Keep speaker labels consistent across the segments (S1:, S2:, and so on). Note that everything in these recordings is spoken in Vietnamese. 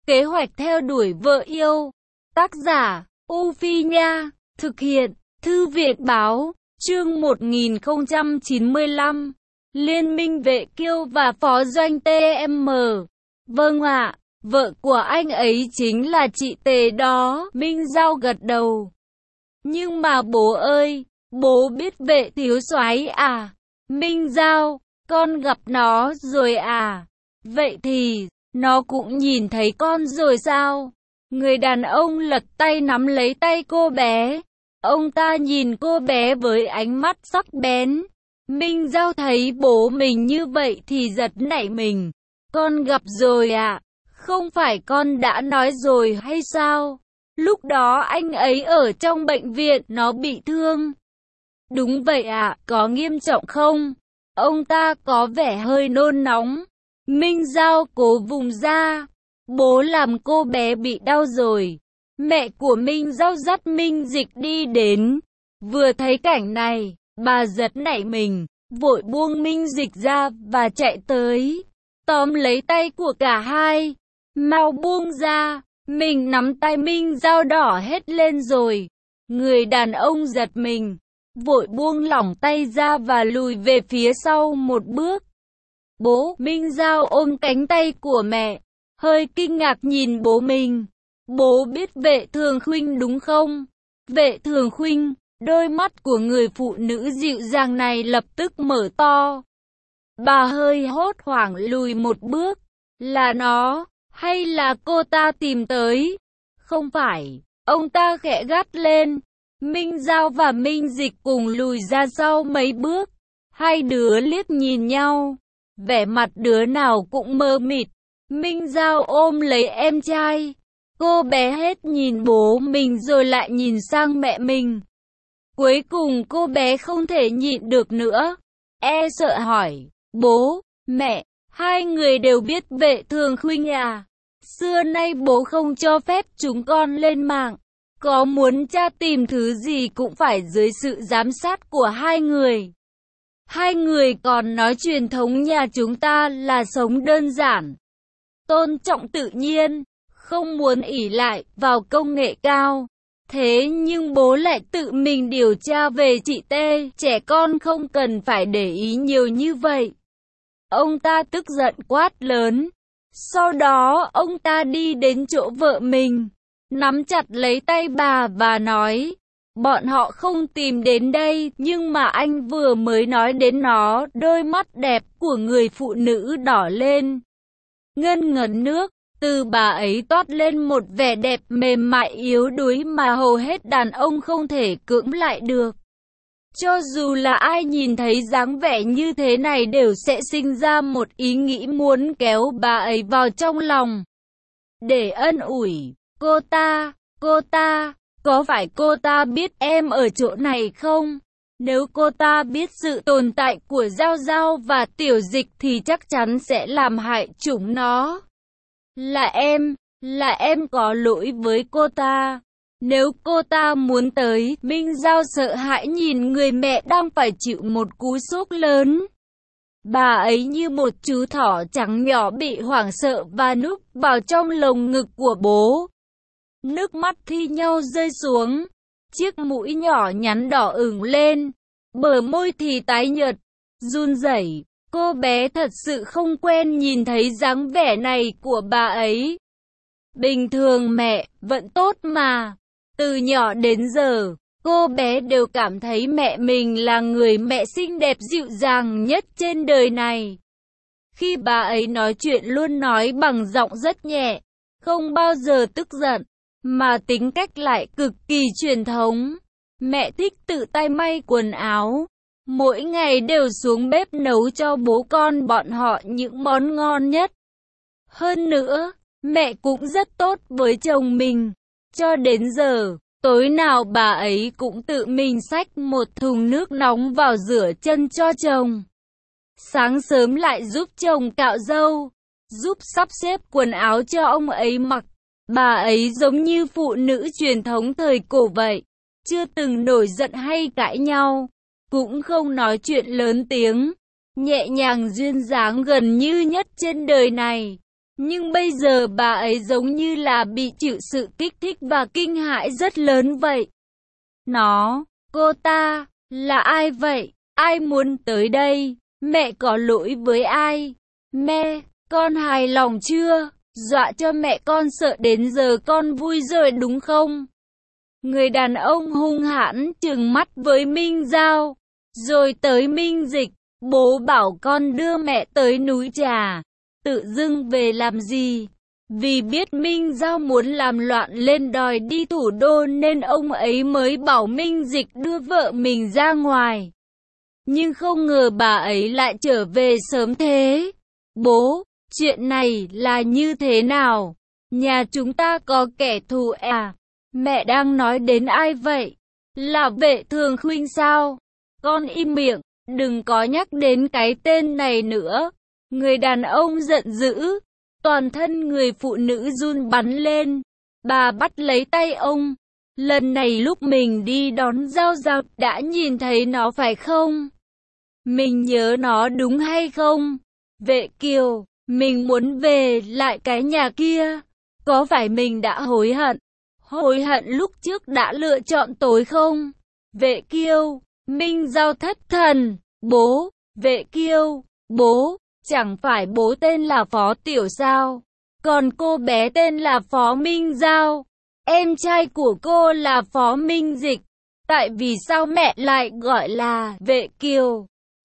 S1: Kế hoạch theo đuổi vợ yêu. Tác giả, U Phi Nha. Thực hiện, Thư viện Báo. Chương 1095. Liên minh vệ kiêu và phó doanh TM. Vâng ạ, vợ của anh ấy chính là chị Tề đó. Minh Giao gật đầu. Nhưng mà bố ơi, bố biết Vệ thiếu soái à? Minh Giao, con gặp nó rồi à? Vậy thì, nó cũng nhìn thấy con rồi sao? Người đàn ông lật tay nắm lấy tay cô bé. Ông ta nhìn cô bé với ánh mắt sắc bén. Minh Giao thấy bố mình như vậy thì giật nảy mình. Con gặp rồi à? Không phải con đã nói rồi hay sao? Lúc đó anh ấy ở trong bệnh viện, nó bị thương. Đúng vậy ạ, có nghiêm trọng không? Ông ta có vẻ hơi nôn nóng. Minh Giao cố vùng ra. Bố làm cô bé bị đau rồi. Mẹ của Minh Giao dắt Minh Dịch đi đến. Vừa thấy cảnh này, bà giật nảy mình, vội buông Minh Dịch ra và chạy tới, tóm lấy tay của cả hai. Mau buông ra, mình nắm tay Minh Giao đỏ hết lên rồi. Người đàn ông giật mình, vội buông lỏng tay ra và lùi về phía sau một bước. Bố, Minh Giao ôm cánh tay của mẹ, hơi kinh ngạc nhìn bố mình. Bố biết Vệ Thường Khuynh đúng không? Vệ Thường Khuynh, đôi mắt của người phụ nữ dịu dàng này lập tức mở to. Bà hơi hốt hoảng lùi một bước. Là nó, hay là cô ta tìm tới? Không phải, ông ta khẽ gắt lên. Minh Giao và Minh Dịch cùng lùi ra sau mấy bước. Hai đứa liếc nhìn nhau, vẻ mặt đứa nào cũng mơ mịt. Minh Giao ôm lấy em trai. Cô bé hết nhìn bố mình rồi lại nhìn sang mẹ mình. Cuối cùng cô bé không thể nhịn được nữa, sợ hỏi, bố, mẹ, hai người đều biết Vệ Thường Khuynh à? Xưa nay bố không cho phép chúng con lên mạng. Có muốn tra tìm thứ gì cũng phải dưới sự giám sát của hai người. Hai người còn nói truyền thống nhà chúng ta là sống đơn giản, tôn trọng tự nhiên, không muốn ỷ lại vào công nghệ cao. Thế nhưng bố lại tự mình điều tra về chị T, trẻ con không cần phải để ý nhiều như vậy. Ông ta tức giận quát lớn. Sau đó ông ta đi đến chỗ vợ mình, nắm chặt lấy tay bà và nói, bọn họ không tìm đến đây, nhưng mà anh vừa mới nói đến nó. Đôi mắt đẹp của người phụ nữ đỏ lên, ngân ngấn nước. Từ bà ấy toát lên một vẻ đẹp mềm mại yếu đuối mà hầu hết đàn ông không thể cưỡng lại được. Cho dù là ai nhìn thấy dáng vẻ như thế này đều sẽ sinh ra một ý nghĩ muốn kéo bà ấy vào trong lòng để ân ủi. Cô ta, có phải cô ta biết em ở chỗ này không? Nếu cô ta biết sự tồn tại của Giao Giao và Tiểu Dịch thì chắc chắn sẽ làm hại chúng nó. Là em có lỗi với cô ta. Nếu cô ta muốn tới, Minh Giao sợ hãi nhìn người mẹ đang phải chịu một cú sốc lớn. Bà ấy như một chú thỏ trắng nhỏ bị hoảng sợ và núp vào trong lồng ngực của bố. Nước mắt thi nhau rơi xuống, chiếc mũi nhỏ nhắn đỏ ửng lên, bờ môi thì tái nhợt, run rẩy. Cô bé thật sự không quen nhìn thấy dáng vẻ này của bà ấy. Bình thường mẹ vẫn tốt mà. Từ nhỏ đến giờ, cô bé đều cảm thấy mẹ mình là người mẹ xinh đẹp dịu dàng nhất trên đời này. Khi bà ấy nói chuyện luôn nói bằng giọng rất nhẹ, không bao giờ tức giận, mà tính cách lại cực kỳ truyền thống. Mẹ thích tự tay may quần áo. Mỗi ngày đều xuống bếp nấu cho bố con bọn họ những món ngon nhất. Hơn nữa, mẹ cũng rất tốt với chồng mình. Cho đến giờ, tối nào bà ấy cũng tự mình xách một thùng nước nóng vào rửa chân cho chồng. Sáng sớm lại giúp chồng cạo râu, giúp sắp xếp quần áo cho ông ấy mặc. Bà ấy giống như phụ nữ truyền thống thời cổ vậy, chưa từng nổi giận hay cãi nhau, cũng không nói chuyện lớn tiếng, nhẹ nhàng duyên dáng gần như nhất trên đời này. Nhưng bây giờ bà ấy giống như là bị chịu sự kích thích và kinh hãi rất lớn vậy. Cô ta, là ai vậy? Ai muốn tới đây? Mẹ có lỗi với ai? Mẹ, con hài lòng chưa? Dọa cho mẹ con sợ đến giờ con vui rồi đúng không? Người đàn ông hung hãn trừng mắt với Minh Giao. Rồi tới Minh Dịch, bố bảo con đưa mẹ tới núi Trà. Tự dưng về làm gì? Vì biết Minh Giao muốn làm loạn lên đòi đi thủ đô nên ông ấy mới bảo Minh Dịch đưa vợ mình ra ngoài. Nhưng không ngờ bà ấy lại trở về sớm thế. Bố, chuyện này là như thế nào? Nhà chúng ta có kẻ thù à? Mẹ đang nói đến ai vậy? Là Vệ Thường Khuynh sao? Con im miệng, đừng có nhắc đến cái tên này nữa. Người đàn ông giận dữ, toàn thân người phụ nữ run bắn lên. Bà bắt lấy tay ông. Lần này lúc mình đi đón Giao Giao đã nhìn thấy nó phải không? Mình nhớ nó đúng hay không? Vệ Kiều, mình muốn về lại cái nhà kia. Có phải mình đã hối hận? Hối hận lúc trước đã lựa chọn tối không? Vệ Kiêu, Minh Giao thất thần. Bố, Vệ Kiêu, bố, chẳng phải bố tên là Phó Tiểu sao? Còn cô bé tên là Phó Minh Giao. Em trai của cô là Phó Minh Dịch. Tại vì sao mẹ lại gọi là Vệ Kiều?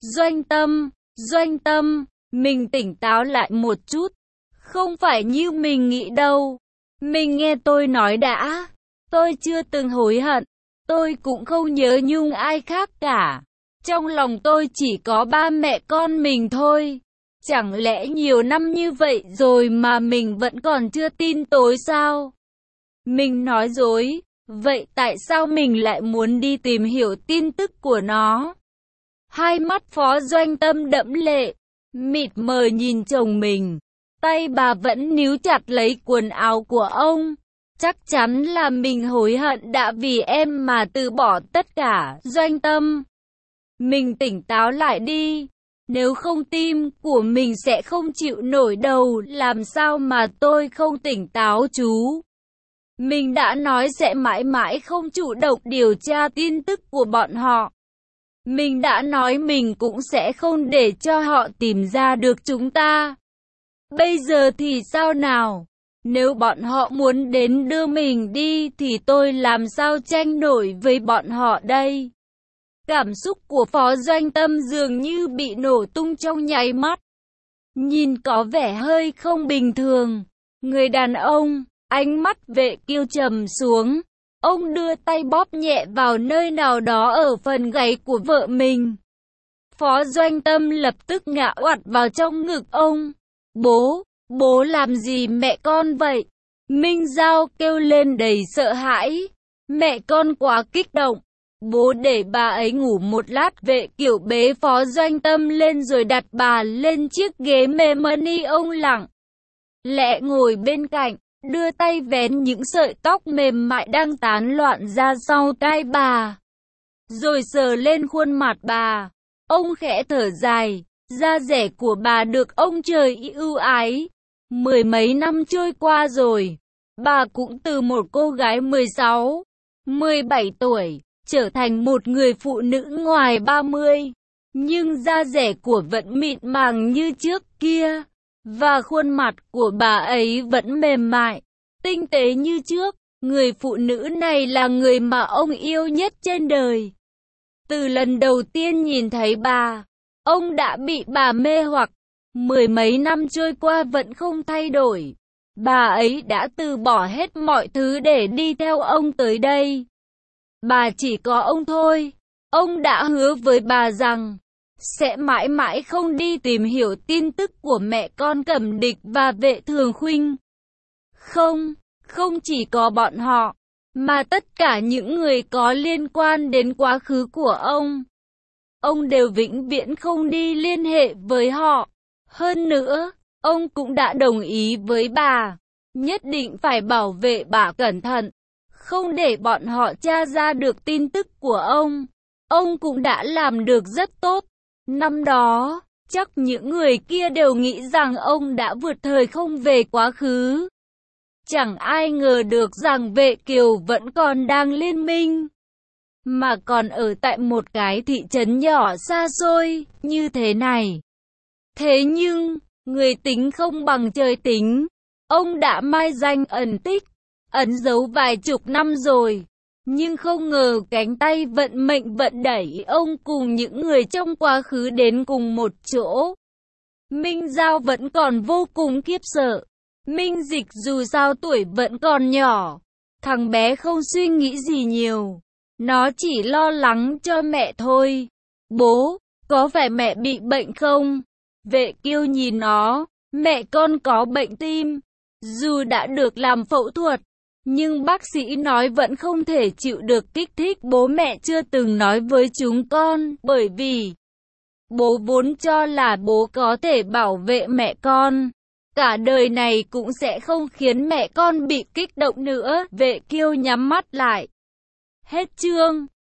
S1: Doanh Tâm, mình tỉnh táo lại một chút. Không phải như mình nghĩ đâu. Mình nghe tôi nói đã. Tôi chưa từng hối hận. Tôi cũng không nhớ nhung ai khác cả. Trong lòng tôi chỉ có ba mẹ con mình thôi. Chẳng lẽ nhiều năm như vậy rồi mà mình vẫn còn chưa tin tối sao? Mình nói dối. Vậy tại sao mình lại muốn đi tìm hiểu tin tức của nó? Hai mắt Phó Doanh Tâm đẫm lệ, mịt mờ nhìn chồng mình. Tay bà vẫn níu chặt lấy quần áo của ông. Chắc chắn là mình hối hận đã vì em mà từ bỏ tất cả. Doanh Tâm, mình tỉnh táo lại đi. Nếu không tim của mình sẽ không chịu nổi đâu. Làm sao mà tôi không tỉnh táo chú? Mình đã nói sẽ mãi mãi không chủ động điều tra tin tức của bọn họ. Mình đã nói mình cũng sẽ không để cho họ tìm ra được chúng ta. Bây giờ thì sao nào? Nếu bọn họ muốn đến đưa mình đi thì tôi làm sao tranh nổi với bọn họ đây? Cảm xúc của Phó Doanh Tâm dường như bị nổ tung trong nháy mắt. Nhìn có vẻ hơi không bình thường. Người đàn ông, ánh mắt Vệ Kiêu trầm xuống. Ông đưa tay bóp nhẹ vào nơi nào đó ở phần gáy của vợ mình. Phó Doanh Tâm lập tức ngã oặt vào trong ngực ông. Bố làm gì mẹ con vậy? Minh Giao kêu lên đầy sợ hãi. Mẹ con quá kích động. Bố để bà ấy ngủ một lát. Vệ Kiều bế Phó Doanh Tâm lên rồi đặt bà lên chiếc ghế mềm mani. Ông lặng lẽ ngồi bên cạnh, đưa tay vén những sợi tóc mềm mại đang tán loạn ra sau tai bà. Rồi sờ lên khuôn mặt bà. Ông khẽ thở dài. Da dẻ của bà được ông trời ưu ái. Mười mấy năm trôi qua rồi. Bà cũng từ một cô gái 16, 17 tuổi, trở thành một người phụ nữ ngoài 30. Nhưng da dẻ của vẫn mịn màng như trước kia. Và khuôn mặt của bà ấy vẫn mềm mại, tinh tế như trước. Người phụ nữ này là người mà ông yêu nhất trên đời. Từ lần đầu tiên nhìn thấy bà, ông đã bị bà mê hoặc. Mười mấy năm trôi qua vẫn không thay đổi. Bà ấy đã từ bỏ hết mọi thứ để đi theo ông tới đây. Bà chỉ có ông thôi. Ông đã hứa với bà rằng sẽ mãi mãi không đi tìm hiểu tin tức của mẹ con Cẩm Địch và Vệ Thường Khuynh. Không chỉ có bọn họ, mà tất cả những người có liên quan đến quá khứ của ông. Ông đều vĩnh viễn không đi liên hệ với họ. Hơn nữa, ông cũng đã đồng ý với bà, nhất định phải bảo vệ bà cẩn thận, không để bọn họ tra ra được tin tức của ông. Ông cũng đã làm được rất tốt. Năm đó, Chắc những người kia đều nghĩ rằng ông đã vượt thời không về quá khứ. Chẳng ai ngờ được rằng Vệ Kiều vẫn còn đang liên minh, mà còn ở tại một cái thị trấn nhỏ xa xôi như thế này. Thế nhưng, người tính không bằng trời tính. Ông đã mai danh ẩn tích, ẩn giấu vài chục năm rồi. Nhưng không ngờ cánh tay vận mệnh vận đẩy ông cùng những người trong quá khứ đến cùng một chỗ. Minh Giao vẫn còn vô cùng khiếp sợ. Minh Dịch dù sao tuổi vẫn còn nhỏ, thằng bé không suy nghĩ gì nhiều. Nó chỉ lo lắng cho mẹ thôi. Bố, có phải mẹ bị bệnh không? Vệ Kiêu nhìn nó, mẹ con có bệnh tim. Dù đã được làm phẫu thuật, nhưng bác sĩ nói vẫn không thể chịu được kích thích bố mẹ chưa từng nói với chúng con, bởi vì bố vốn cho là bố có thể bảo vệ mẹ con. Cả đời này cũng sẽ không khiến mẹ con bị kích động nữa. Vệ Kiêu nhắm mắt lại. Hết chương.